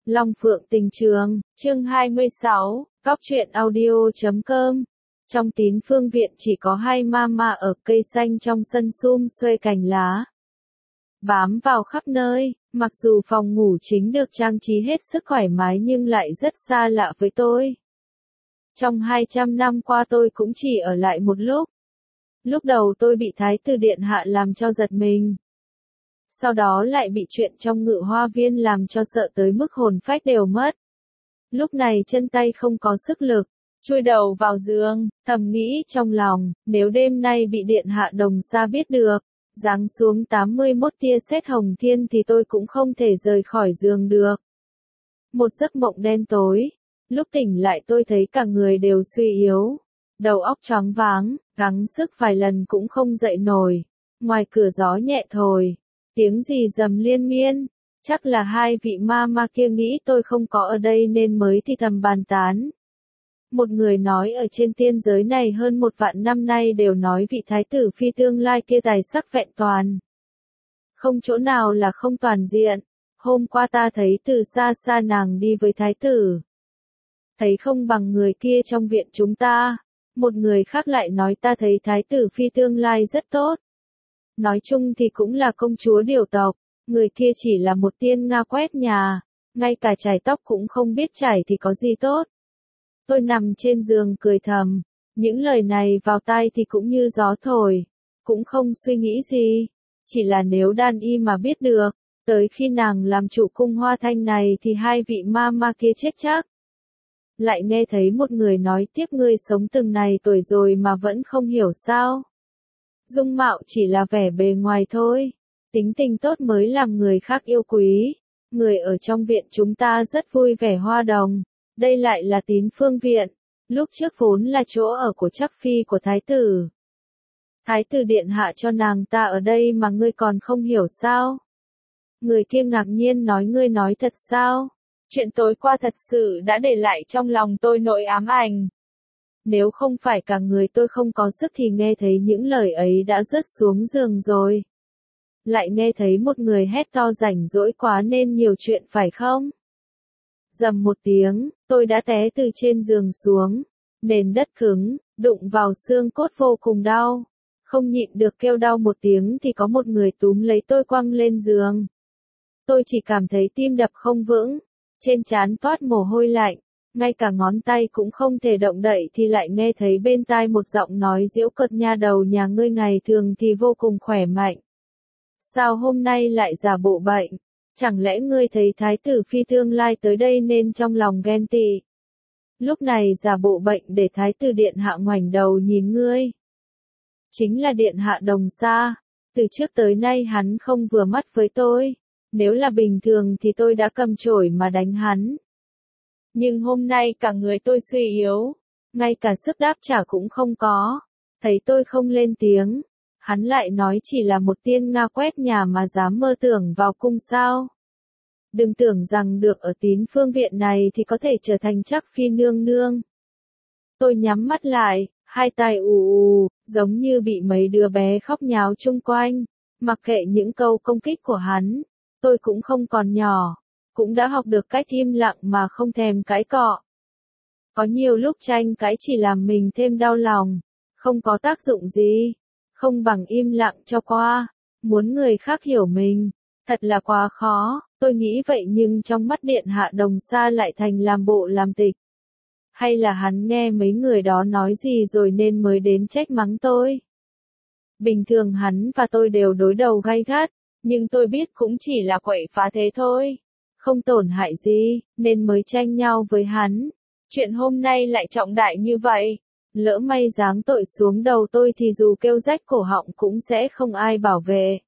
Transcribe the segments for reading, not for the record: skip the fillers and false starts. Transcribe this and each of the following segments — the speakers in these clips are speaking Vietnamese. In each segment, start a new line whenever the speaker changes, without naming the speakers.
Long Phượng Tình Trường, chương 26, Góc truyện audio.com. Trong Tín Phương Viện chỉ có hai mama ở cây xanh trong sân sum xuê cành lá. Bám vào khắp nơi, mặc dù phòng ngủ chính được trang trí hết sức thoải mái nhưng lại rất xa lạ với tôi. Trong 200 năm qua tôi cũng chỉ ở lại một lúc. Lúc đầu tôi bị Thái tử Điện Hạ làm cho giật mình. Sau đó lại bị chuyện trong Ngự Hoa Viên làm cho sợ tới mức hồn phách đều mất. Lúc này chân tay không có sức lực, chui đầu vào giường, thầm nghĩ trong lòng, nếu đêm nay bị Điện Hạ Đồng Sa biết được, giáng xuống 81 tia sét hồng thiên thì tôi cũng không thể rời khỏi giường được. Một giấc mộng đen tối, lúc tỉnh lại tôi thấy cả người đều suy yếu, đầu óc choáng váng, gắng sức vài lần cũng không dậy nổi. Ngoài cửa gió nhẹ thổi, tiếng gì rầm liên miên, chắc là hai vị ma kia nghĩ tôi không có ở đây nên mới thì thầm bàn tán. Một người nói ở trên tiên giới này hơn 1 vạn năm nay đều nói vị thái tử phi tương lai kia tài sắc vẹn toàn. Không chỗ nào là không toàn diện, hôm qua ta thấy từ xa xa nàng đi với thái tử. Thấy không bằng người kia trong viện chúng ta, một người khác lại nói ta thấy thái tử phi tương lai rất tốt. Nói chung thì cũng là công chúa điều tộc, người kia chỉ là một tiên Nga quét nhà, ngay cả chải tóc cũng không biết chải thì có gì tốt. Tôi nằm trên giường cười thầm, những lời này vào tai thì cũng như gió thổi, cũng không suy nghĩ gì, chỉ là nếu Đan Y mà biết được, tới khi nàng làm chủ cung Hoa Thanh này thì hai vị ma kia chết chắc. Lại nghe thấy một người nói tiếp ngươi sống từng này tuổi rồi mà vẫn không hiểu sao. Dung mạo chỉ là vẻ bề ngoài thôi, tính tình tốt mới làm người khác yêu quý. Người ở trong viện chúng ta rất vui vẻ hoa đồng, đây lại là Tín Phương Viện, lúc trước vốn là chỗ ở của chắc phi của thái tử. Thái tử Điện Hạ cho nàng ta ở đây mà ngươi còn không hiểu sao? Người kia ngạc nhiên nói ngươi nói thật sao? Chuyện tối qua thật sự đã để lại trong lòng tôi nỗi ám ảnh. Nếu không phải cả người tôi không có sức thì nghe thấy những lời ấy đã rớt xuống giường rồi. Lại nghe thấy một người hét to rảnh rỗi quá nên nhiều chuyện phải không? Rầm một tiếng, tôi đã té từ trên giường xuống. Nền đất cứng, đụng vào xương cốt vô cùng đau. Không nhịn được kêu đau một tiếng thì có một người túm lấy tôi quăng lên giường. Tôi chỉ cảm thấy tim đập không vững, trên trán toát mồ hôi lạnh. Ngay cả ngón tay cũng không thể động đậy thì lại nghe thấy bên tai một giọng nói giễu cợt nha đầu nhà ngươi ngày thường thì vô cùng khỏe mạnh. Sao hôm nay lại giả bộ bệnh? Chẳng lẽ ngươi thấy thái tử phi tương lai tới đây nên trong lòng ghen tị? Lúc này giả bộ bệnh để thái tử Điện Hạ ngoảnh đầu nhìn ngươi. Chính là Điện Hạ Đồng Sa, từ trước tới nay hắn không vừa mắt với tôi. Nếu là bình thường thì tôi đã cầm chổi mà đánh hắn. Nhưng hôm nay cả người tôi suy yếu, ngay cả sức đáp trả cũng không có. Thấy tôi không lên tiếng, hắn lại nói chỉ là một tiên Nga quét nhà mà dám mơ tưởng vào cung sao. Đừng tưởng rằng được ở Tín Phương Viện này thì có thể trở thành chắc phi nương nương. Tôi nhắm mắt lại, hai tai ù, giống như bị mấy đứa bé khóc nháo chung quanh. Mặc kệ những câu công kích của hắn, tôi cũng không còn nhỏ. Cũng đã học được cách im lặng mà không thèm cãi cọ. Có nhiều lúc tranh cãi chỉ làm mình thêm đau lòng, không có tác dụng gì, không bằng im lặng cho qua. Muốn người khác hiểu mình, thật là quá khó, tôi nghĩ vậy nhưng trong mắt Điện Hạ Đồng Sa lại thành làm bộ làm tịch. Hay là hắn nghe mấy người đó nói gì rồi nên mới đến trách mắng tôi. Bình thường hắn và tôi đều đối đầu gay gắt, nhưng tôi biết cũng chỉ là quậy phá thế thôi. Không tổn hại gì, nên mới tranh nhau với hắn. Chuyện hôm nay lại trọng đại như vậy. Lỡ may giáng tội xuống đầu tôi thì dù kêu rách cổ họng cũng sẽ không ai bảo vệ.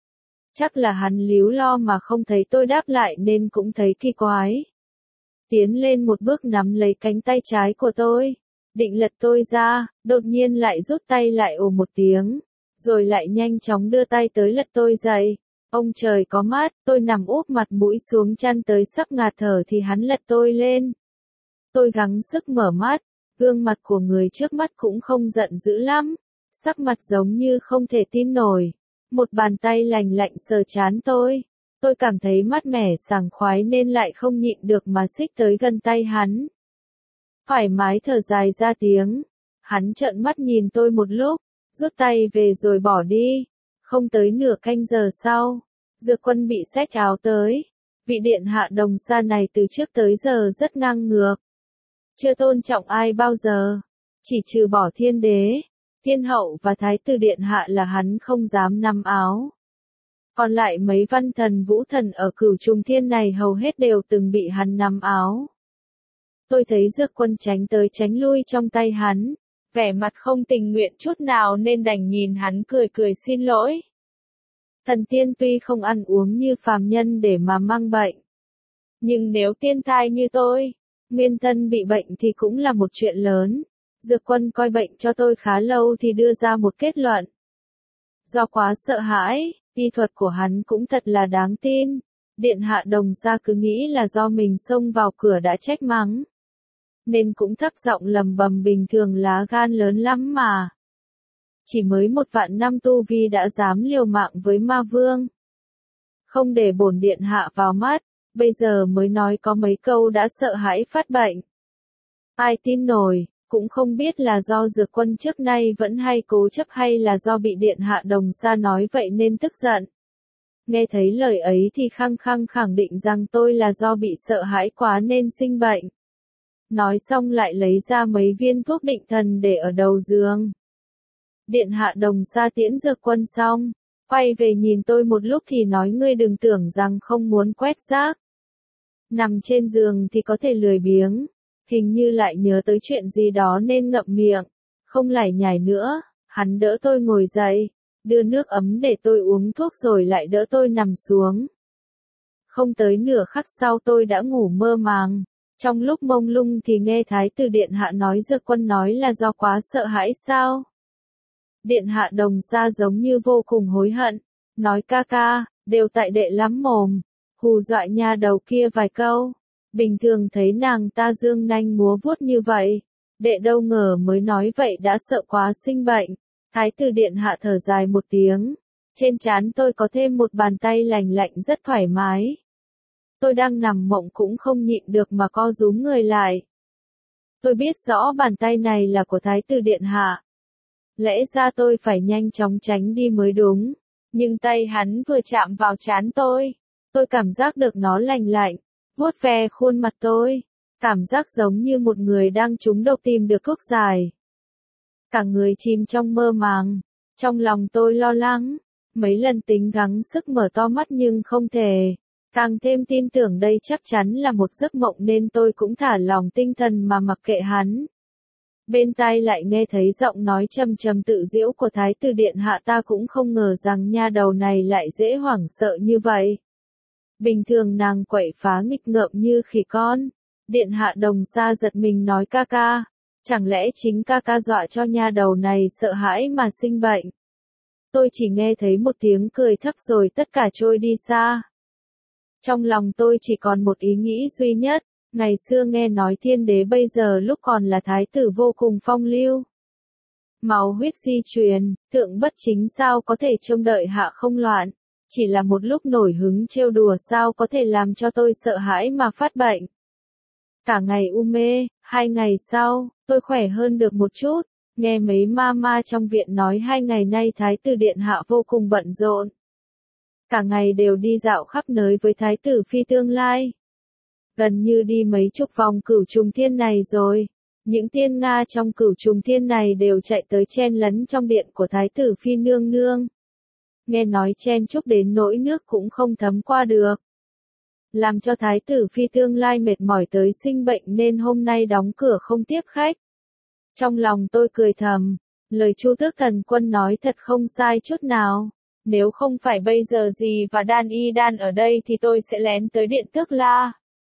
Chắc là hắn líu lo mà không thấy tôi đáp lại nên cũng thấy kỳ quái. Tiến lên một bước nắm lấy cánh tay trái của tôi. Định lật tôi ra, đột nhiên lại rút tay lại ồ một tiếng. Rồi lại nhanh chóng đưa tay tới lật tôi dậy. Ông trời có mắt, tôi nằm úp mặt mũi xuống chăn tới sắp ngạt thở thì hắn lật tôi lên. Tôi gắng sức mở mắt, gương mặt của người trước mắt cũng không giận dữ lắm, sắc mặt giống như không thể tin nổi. Một bàn tay lành lạnh sờ trán tôi Tôi cảm thấy mát mẻ sảng khoái nên lại không nhịn được mà xích tới gần tay hắn. Thoải mái thở dài ra tiếng. Hắn trợn mắt nhìn tôi một lúc, rút tay về rồi bỏ đi. Không tới nửa canh giờ sau, Dược Quân bị xách áo tới. Vị điện hạ Đồng Sa này từ trước tới giờ rất ngang ngược. Chưa tôn trọng ai bao giờ. Chỉ trừ bỏ thiên đế, thiên hậu và thái tử điện hạ là hắn không dám nắm áo. Còn lại mấy văn thần vũ thần ở Cửu Trùng Thiên này hầu hết đều từng bị hắn nắm áo. Tôi thấy Dược Quân tránh tới tránh lui trong tay hắn, vẻ mặt không tình nguyện chút nào nên đành nhìn hắn cười cười xin lỗi. Thần tiên tuy không ăn uống như phàm nhân để mà mang bệnh. Nhưng nếu tiên thai như tôi, nguyên thân bị bệnh thì cũng là một chuyện lớn. Dược Quân coi bệnh cho tôi khá lâu thì đưa ra một kết luận. Do quá sợ hãi, y thuật của hắn cũng thật là đáng tin. Điện hạ Đồng Sa cứ nghĩ là do mình xông vào cửa đã trách mắng. Nên cũng thấp giọng lầm bầm bình thường lá gan lớn lắm mà. Chỉ mới 1.000 năm tu vi đã dám liều mạng với ma vương. Không để bổn điện hạ vào mắt, bây giờ mới nói có mấy câu đã sợ hãi phát bệnh. Ai tin nổi, cũng không biết là do Dược Quân trước nay vẫn hay cố chấp hay là do bị điện hạ Đồng Sa nói vậy nên tức giận. Nghe thấy lời ấy thì khăng khăng khẳng định rằng tôi là do bị sợ hãi quá nên sinh bệnh. Nói xong lại lấy ra mấy viên thuốc định thần để ở đầu giường. Điện hạ Đồng Sa tiễn Dược Quân xong, quay về nhìn tôi một lúc thì nói ngươi đừng tưởng rằng không muốn quét rác. Nằm trên giường thì có thể lười biếng, hình như lại nhớ tới chuyện gì đó nên ngậm miệng, không lải nhải nữa. Hắn đỡ tôi ngồi dậy, đưa nước ấm để tôi uống thuốc rồi lại đỡ tôi nằm xuống. Không tới nửa khắc sau tôi đã ngủ mơ màng. Trong lúc mông lung thì nghe Thái tử điện hạ nói Dược Quân nói là do quá sợ hãi sao. Điện hạ Đồng Sa giống như vô cùng hối hận, nói ca ca, đều tại đệ lắm mồm, hù dọa nha đầu kia vài câu. Bình thường thấy nàng ta dương nanh múa vuốt như vậy, đệ đâu ngờ mới nói vậy đã sợ quá sinh bệnh. Thái tử điện hạ thở dài một tiếng, trên trán tôi có thêm một bàn tay lành lạnh rất thoải mái. Tôi đang nằm mộng cũng không nhịn được mà co rúm người lại. Tôi biết rõ bàn tay này là của Thái tử điện hạ. Lẽ ra tôi phải nhanh chóng tránh đi mới đúng, nhưng tay hắn vừa chạm vào trán tôi cảm giác được nó lành lạnh, vuốt ve khuôn mặt tôi, cảm giác giống như một người đang trúng độc tìm được thuốc giải. Cả người chìm trong mơ màng, trong lòng tôi lo lắng, mấy lần tính gắng sức mở to mắt nhưng không thể. Càng thêm tin tưởng đây chắc chắn là một giấc mộng nên tôi cũng thả lỏng tinh thần mà mặc kệ hắn. Bên tai lại nghe thấy giọng nói trầm trầm tự giễu của Thái tử điện hạ, ta cũng không ngờ rằng nha đầu này lại dễ hoảng sợ như vậy. Bình thường nàng quậy phá nghịch ngợm như khỉ con. Điện hạ Đồng Sa giật mình nói ca ca, chẳng lẽ chính ca ca dọa cho nha đầu này sợ hãi mà sinh bệnh. Tôi chỉ nghe thấy một tiếng cười thấp rồi tất cả trôi đi xa. Trong lòng tôi chỉ còn một ý nghĩ duy nhất, ngày xưa nghe nói thiên đế bây giờ lúc còn là thái tử vô cùng phong lưu. Máu huyết di truyền, thượng bất chính sao có thể trông đợi hạ không loạn, chỉ là một lúc nổi hứng trêu đùa sao có thể làm cho tôi sợ hãi mà phát bệnh. Cả ngày u mê, 2 ngày sau, tôi khỏe hơn được một chút, nghe mấy ma trong viện nói 2 ngày nay thái tử điện hạ vô cùng bận rộn. Cả ngày đều đi dạo khắp nơi với thái tử phi tương lai. Gần như đi mấy chục vòng Cửu Trùng Thiên này rồi. Những tiên Nga trong Cửu Trùng Thiên này đều chạy tới chen lấn trong điện của thái tử phi nương nương. Nghe nói chen chúc đến nỗi nước cũng không thấm qua được. Làm cho thái tử phi tương lai mệt mỏi tới sinh bệnh nên hôm nay đóng cửa không tiếp khách. Trong lòng tôi cười thầm, lời Chu Tước Thần Quân nói thật không sai chút nào. Nếu không phải bây giờ gì và Đan Y Đan ở đây thì tôi sẽ lén tới điện Tước La.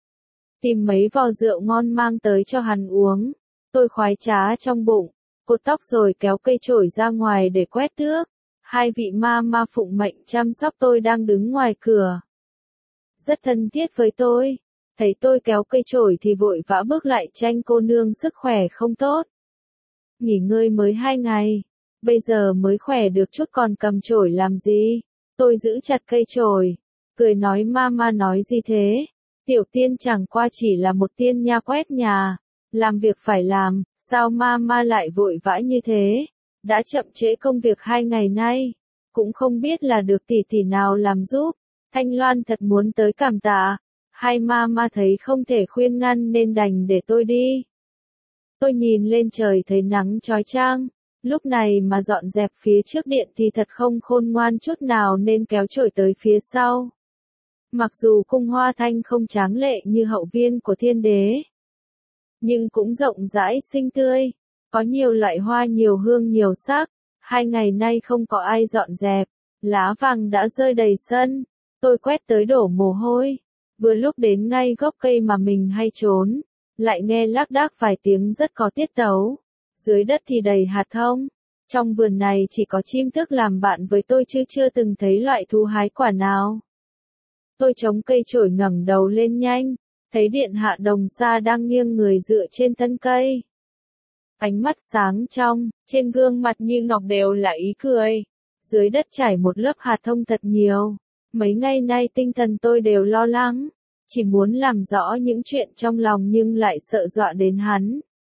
Tìm mấy vò rượu ngon mang tới cho hắn uống. Tôi khoái trá trong bụng, cột tóc rồi kéo cây chổi ra ngoài để quét tước. 2 vị ma phụng mệnh chăm sóc tôi đang đứng ngoài cửa. Rất thân thiết với tôi. Thấy tôi kéo cây chổi thì vội vã bước lại tranh cô nương sức khỏe không tốt. Nghỉ ngơi mới 2 ngày. Bây giờ mới khỏe được chút còn cầm chổi làm gì? Tôi giữ chặt cây chổi. cười nói mama nói gì thế? Tiểu tiên chẳng qua chỉ là một tiên nha quét nhà, làm việc phải làm, sao mama lại vội vã như thế? Đã chậm trễ công việc 2 ngày nay, cũng không biết là được tỷ tỷ nào làm giúp. Thanh Loan thật muốn tới cảm tạ, hai mama thấy không thể khuyên ngăn nên đành để tôi đi. Tôi nhìn lên trời thấy nắng chói chang, lúc này mà dọn dẹp phía trước điện thì thật không khôn ngoan chút nào nên kéo chổi tới phía sau. Mặc dù cung hoa thanh không tráng lệ như hậu viên của thiên đế, nhưng cũng rộng rãi xinh tươi, có nhiều loại hoa nhiều hương nhiều sắc. 2 ngày nay không có ai dọn dẹp, lá vàng đã rơi đầy sân, tôi quét tới đổ mồ hôi. Vừa lúc đến ngay gốc cây mà mình hay trốn, lại nghe lác đác vài tiếng rất có tiết tấu. Dưới đất thì đầy hạt thông. Trong vườn này chỉ có chim tước làm bạn với tôi chứ chưa từng thấy loại thú hái quả nào. Tôi chống cây chổi ngẩng đầu lên nhanh, thấy điện hạ Đồng Sa đang nghiêng người dựa trên thân cây. Ánh mắt sáng trong, trên gương mặt như ngọc đều là ý cười. Dưới đất trải một lớp hạt thông thật nhiều. Mấy ngày nay tinh thần tôi đều lo lắng, chỉ muốn làm rõ những chuyện trong lòng nhưng lại sợ dọa đến hắn.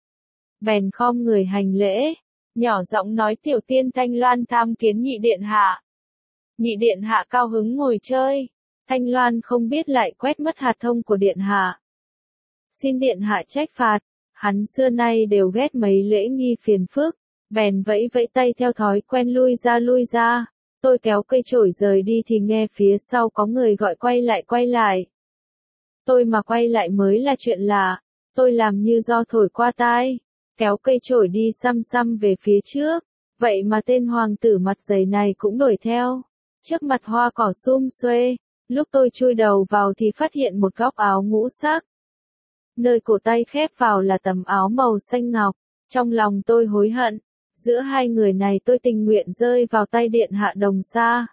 Bèn khom người hành lễ, nhỏ giọng nói tiểu tiên Thanh Loan tham kiến nhị điện hạ. Nhị điện hạ cao hứng ngồi chơi, Thanh Loan không biết lại quét mất hạt thông của điện hạ. Xin điện hạ trách phạt, hắn xưa nay đều ghét mấy lễ nghi phiền phức, bèn vẫy vẫy tay theo thói quen lui ra. Tôi kéo cây chổi rời đi thì nghe phía sau có người gọi quay lại. Tôi mà quay lại mới là chuyện lạ, tôi làm như do thổi qua tai, kéo cây chổi đi xăm về phía trước, vậy mà tên hoàng tử mặt dày này cũng đuổi theo. Trước mặt hoa cỏ sum xuê, lúc tôi chui đầu vào thì phát hiện một góc áo ngũ sắc. Nơi cổ tay khép vào là tấm áo màu xanh ngọc, trong lòng tôi hối hận. Giữa hai người này tôi tình nguyện rơi vào tay điện hạ Đồng Sa.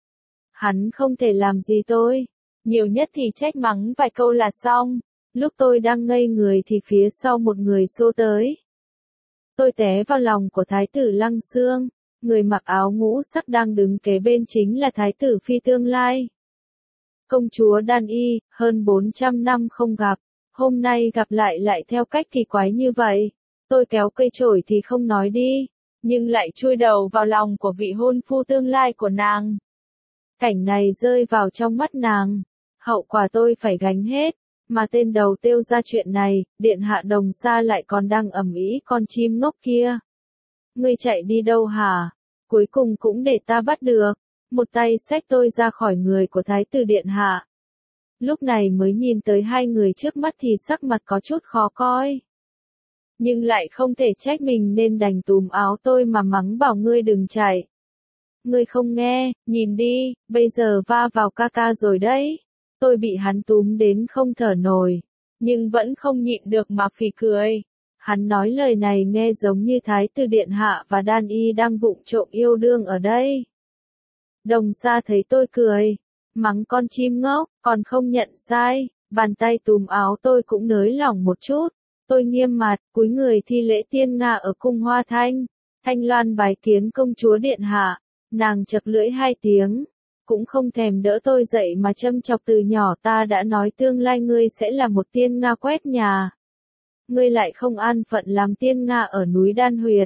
Hắn không thể làm gì tôi, nhiều nhất thì trách mắng vài câu là xong. Lúc tôi đang ngây người thì phía sau một người xô tới. Tôi té vào lòng của Thái tử Lăng Xương, người mặc áo ngũ sắc đang đứng kế bên chính là Thái tử Phi tương lai. Công chúa Đan Y, hơn 400 năm không gặp, hôm nay gặp lại theo cách kỳ quái như vậy. Tôi kéo cây chổi thì không nói đi, nhưng lại chui đầu vào lòng của vị hôn phu tương lai của nàng. Cảnh này rơi vào trong mắt nàng, hậu quả tôi phải gánh hết, mà tên đầu tiêu ra chuyện này, điện hạ Đồng Sa lại còn đang ầm ĩ con chim ngốc kia. Ngươi chạy đi đâu hả? Cuối cùng cũng để ta bắt được, một tay xách tôi ra khỏi người của Thái tử điện hạ. Lúc này mới nhìn tới hai người trước mắt thì sắc mặt có chút khó coi. Nhưng lại không thể trách mình nên đành túm áo tôi mà mắng bảo ngươi đừng chạy. Ngươi không nghe, nhìn đi, bây giờ va vào ca ca rồi đấy. Tôi bị hắn túm đến không thở nổi, nhưng vẫn không nhịn được mà phì cười. Hắn nói lời này nghe giống như Thái tử điện hạ và Đan Y đang vụng trộm yêu đương ở đây. Đồng Sa thấy tôi cười, mắng con chim ngốc, còn không nhận sai, bàn tay túm áo tôi cũng nới lỏng một chút. Tôi nghiêm mặt, cúi người thi lễ tiên Nga ở cung Hoa Thanh. Thanh Loan bái kiến công chúa điện hạ, nàng chật lưỡi 2 tiếng, cũng không thèm đỡ tôi dậy mà châm chọc từ nhỏ ta đã nói tương lai ngươi sẽ là một tiên Nga quét nhà. Ngươi lại không an phận làm tiên Nga ở núi Đan Huyệt.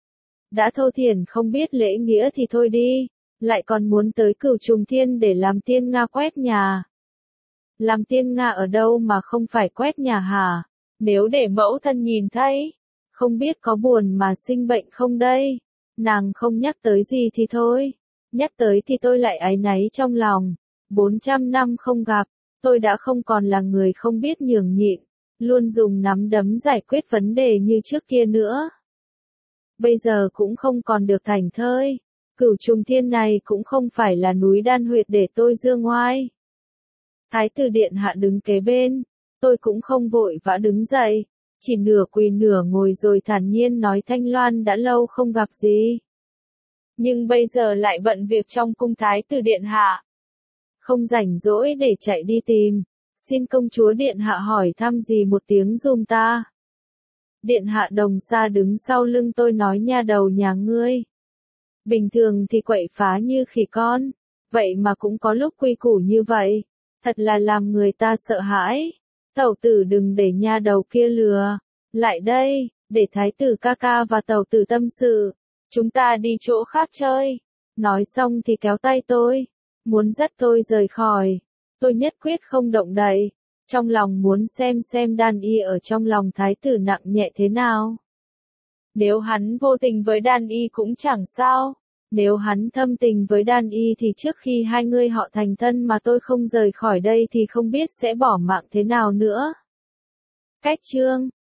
Đã thô thiển không biết lễ nghĩa thì thôi đi, lại còn muốn tới Cửu Trùng Thiên để làm tiên Nga quét nhà. Làm tiên Nga ở đâu mà không phải quét nhà hả? Nếu để mẫu thân nhìn thấy, không biết có buồn mà sinh bệnh không đây? Nàng không nhắc tới gì thì thôi, nhắc tới thì tôi lại áy náy trong lòng. 400 năm không gặp, tôi đã không còn là người không biết nhường nhịn, luôn dùng nắm đấm giải quyết vấn đề như trước kia nữa. Bây giờ cũng không còn được thảnh thơi, Cửu Trùng Thiên này cũng không phải là núi Đan Huyệt để tôi dương ngoai. Thái tử điện hạ đứng kế bên. Tôi cũng không vội vã đứng dậy, chỉ nửa quỳ nửa ngồi rồi thản nhiên nói Thanh Loan đã lâu không gặp gì. Nhưng bây giờ lại bận việc trong cung Thái tử điện hạ. Không rảnh rỗi để chạy đi tìm, xin công chúa điện hạ hỏi thăm gì một tiếng giùm ta. Điện hạ Đồng Sa đứng sau lưng tôi nói nha đầu nhà ngươi. Bình thường thì quậy phá như khỉ con, vậy mà cũng có lúc quy củ như vậy, thật là làm người ta sợ hãi. Tẩu tử đừng để nha đầu kia lừa, lại đây, để thái tử ca ca và tẩu tử tâm sự, chúng ta đi chỗ khác chơi. Nói xong thì kéo tay tôi, muốn dắt tôi rời khỏi, tôi nhất quyết không động đậy, trong lòng muốn xem Đan Y ở trong lòng thái tử nặng nhẹ thế nào. Nếu hắn vô tình với Đan Y cũng chẳng sao, nếu hắn thâm tình với Đan Y thì trước khi hai người họ thành thân mà tôi không rời khỏi đây thì không biết sẽ bỏ mạng thế nào nữa. Cách chương